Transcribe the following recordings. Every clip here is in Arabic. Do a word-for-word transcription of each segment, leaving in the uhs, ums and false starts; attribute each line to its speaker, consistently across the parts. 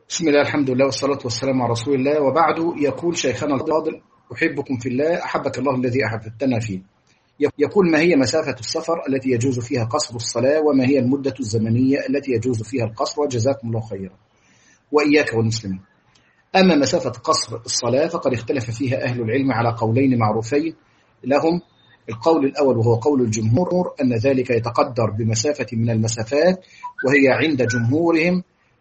Speaker 1: بسم الله الحمد لله والصلاة والسلام على رسول الله، وبعد. يقول شيخنا الفاضل: أحبكم في الله، أحبك الله الذي أحببتنا فيه. يقول: ما هي مسافة السفر التي يجوز فيها قصر الصلاة، وما هي المدة الزمنية التي يجوز فيها القصر؟ وجزاكم الله خيرا وإياك والمسلمين. أما مسافة قصر الصلاة فقد اختلف فيها أهل العلم على قولين معروفين لهم. القول الأول وهو قول الجمهور أن ذلك يتقدر بمسافة من المسافات، وهي عند جمهورهم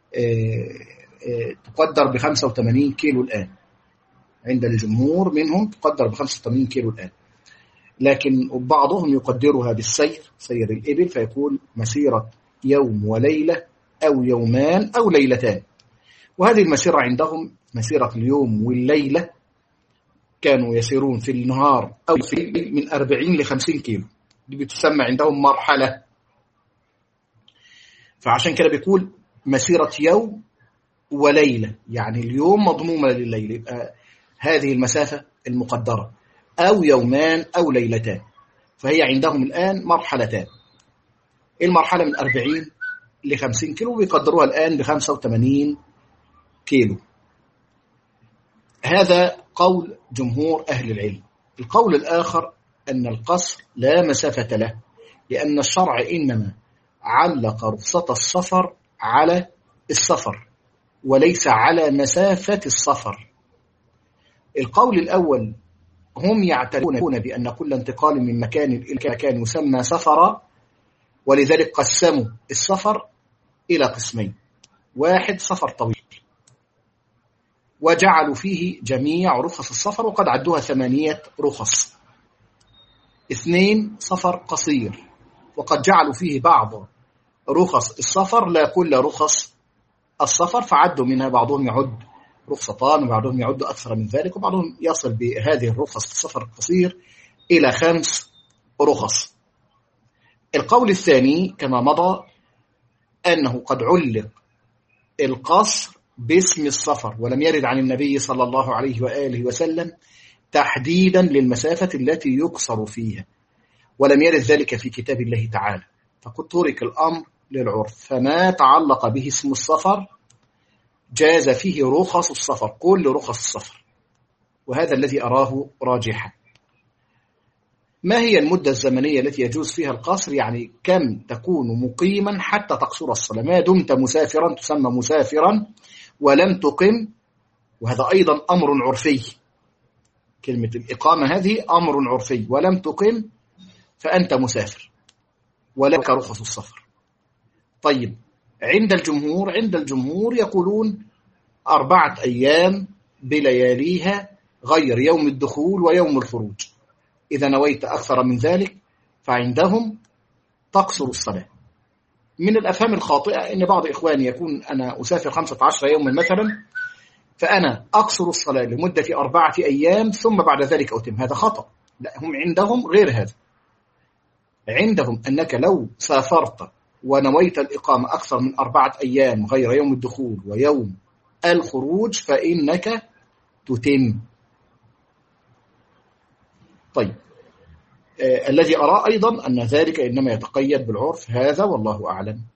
Speaker 1: تقدر ب خمسة وثمانين كيلو الآن. عند الجمهور منهم تقدر ب خمسة وثمانين كيلو الآن، لكن بعضهم يقدرها بالسير، سير الإبل، فيكون مسيرة يوم وليلة أو يومان أو ليلتان. وهذه المسيرة عندهم مسيرة اليوم والليلة كانوا يسيرون في النهار أو في الليل من أربعين لخمسين كيلو. دي بتسمى عندهم مرحلة. فعشان كده بيقول مسيرة يوم وليلة، يعني اليوم مضمومة لليل، يبقى هذه المسافة المقدرة، أو يومان أو ليلتان. فهي عندهم الآن مرحلتان. المرحلة من أربعين لخمسين كيلو ويقدروها الآن بخمسة وثمانين كيلو. هذا قول جمهور أهل العلم. القول الآخر أن القصر لا مسافة له، لأن الشرع إنما علق رخصة السفر على السفر وليس على مسافة السفر. القول الأول هم يعترفون بأن كل انتقال من مكان إلى مكان يسمى سفرا، ولذلك قسموا السفر إلى قسمين: واحد سفر طويل وجعلوا فيه جميع رخص السفر وقد عدوها ثمانية رخص. اثنين سفر قصير وقد جعلوا فيه بعض رخص السفر لا كل رخص السفر، فعدوا منها بعضهم يعد رخصتان وبعضهم يعد أكثر من ذلك، وبعضهم يصل بهذه الرخص السفر القصير إلى خمس رخص. القول الثاني كما مضى أنه قد علق القصر باسم السفر، ولم يرد عن النبي صلى الله عليه وآله وسلم تحديدا للمسافة التي يقصر فيها، ولم يرد ذلك في كتاب الله تعالى، فقد ترك الأمر للعرف. فما تعلق به اسم السفر جاز فيه رخص السفر، كل رخص السفر، وهذا الذي أراه راجحا. ما هي المدة الزمنية التي يجوز فيها القصر؟ يعني كم تكون مقيما حتى تقصر الصلاة. ما دمت مسافرا تسمى مسافرا ولم تقم، وهذا أيضا أمر عرفي. كلمة الإقامة هذه أمر عرفي، ولم تقم فأنت مسافر ولك رخص السفر. طيب، عند الجمهور عند الجمهور يقولون أربعة أيام بلياليها غير يوم الدخول ويوم الخروج. إذا نويت أكثر من ذلك فعندهم تقصر الصلاة. من الأفهام الخاطئة أن بعض إخواني يكون أنا أسافر خمسة عشر يوما مثلا، فأنا أقصر الصلاة لمدة أربعة أيام ثم بعد ذلك أتم. هذا خطأ. لا، هم عندهم غير هذا. عندهم أنك لو سافرت ونويت الإقامة أكثر من أربعة أيام غير يوم الدخول ويوم الخروج فإنك تتم. طيب، آه الذي أرى أيضا أن ذلك إنما يتقيد بالعرف، هذا والله أعلم.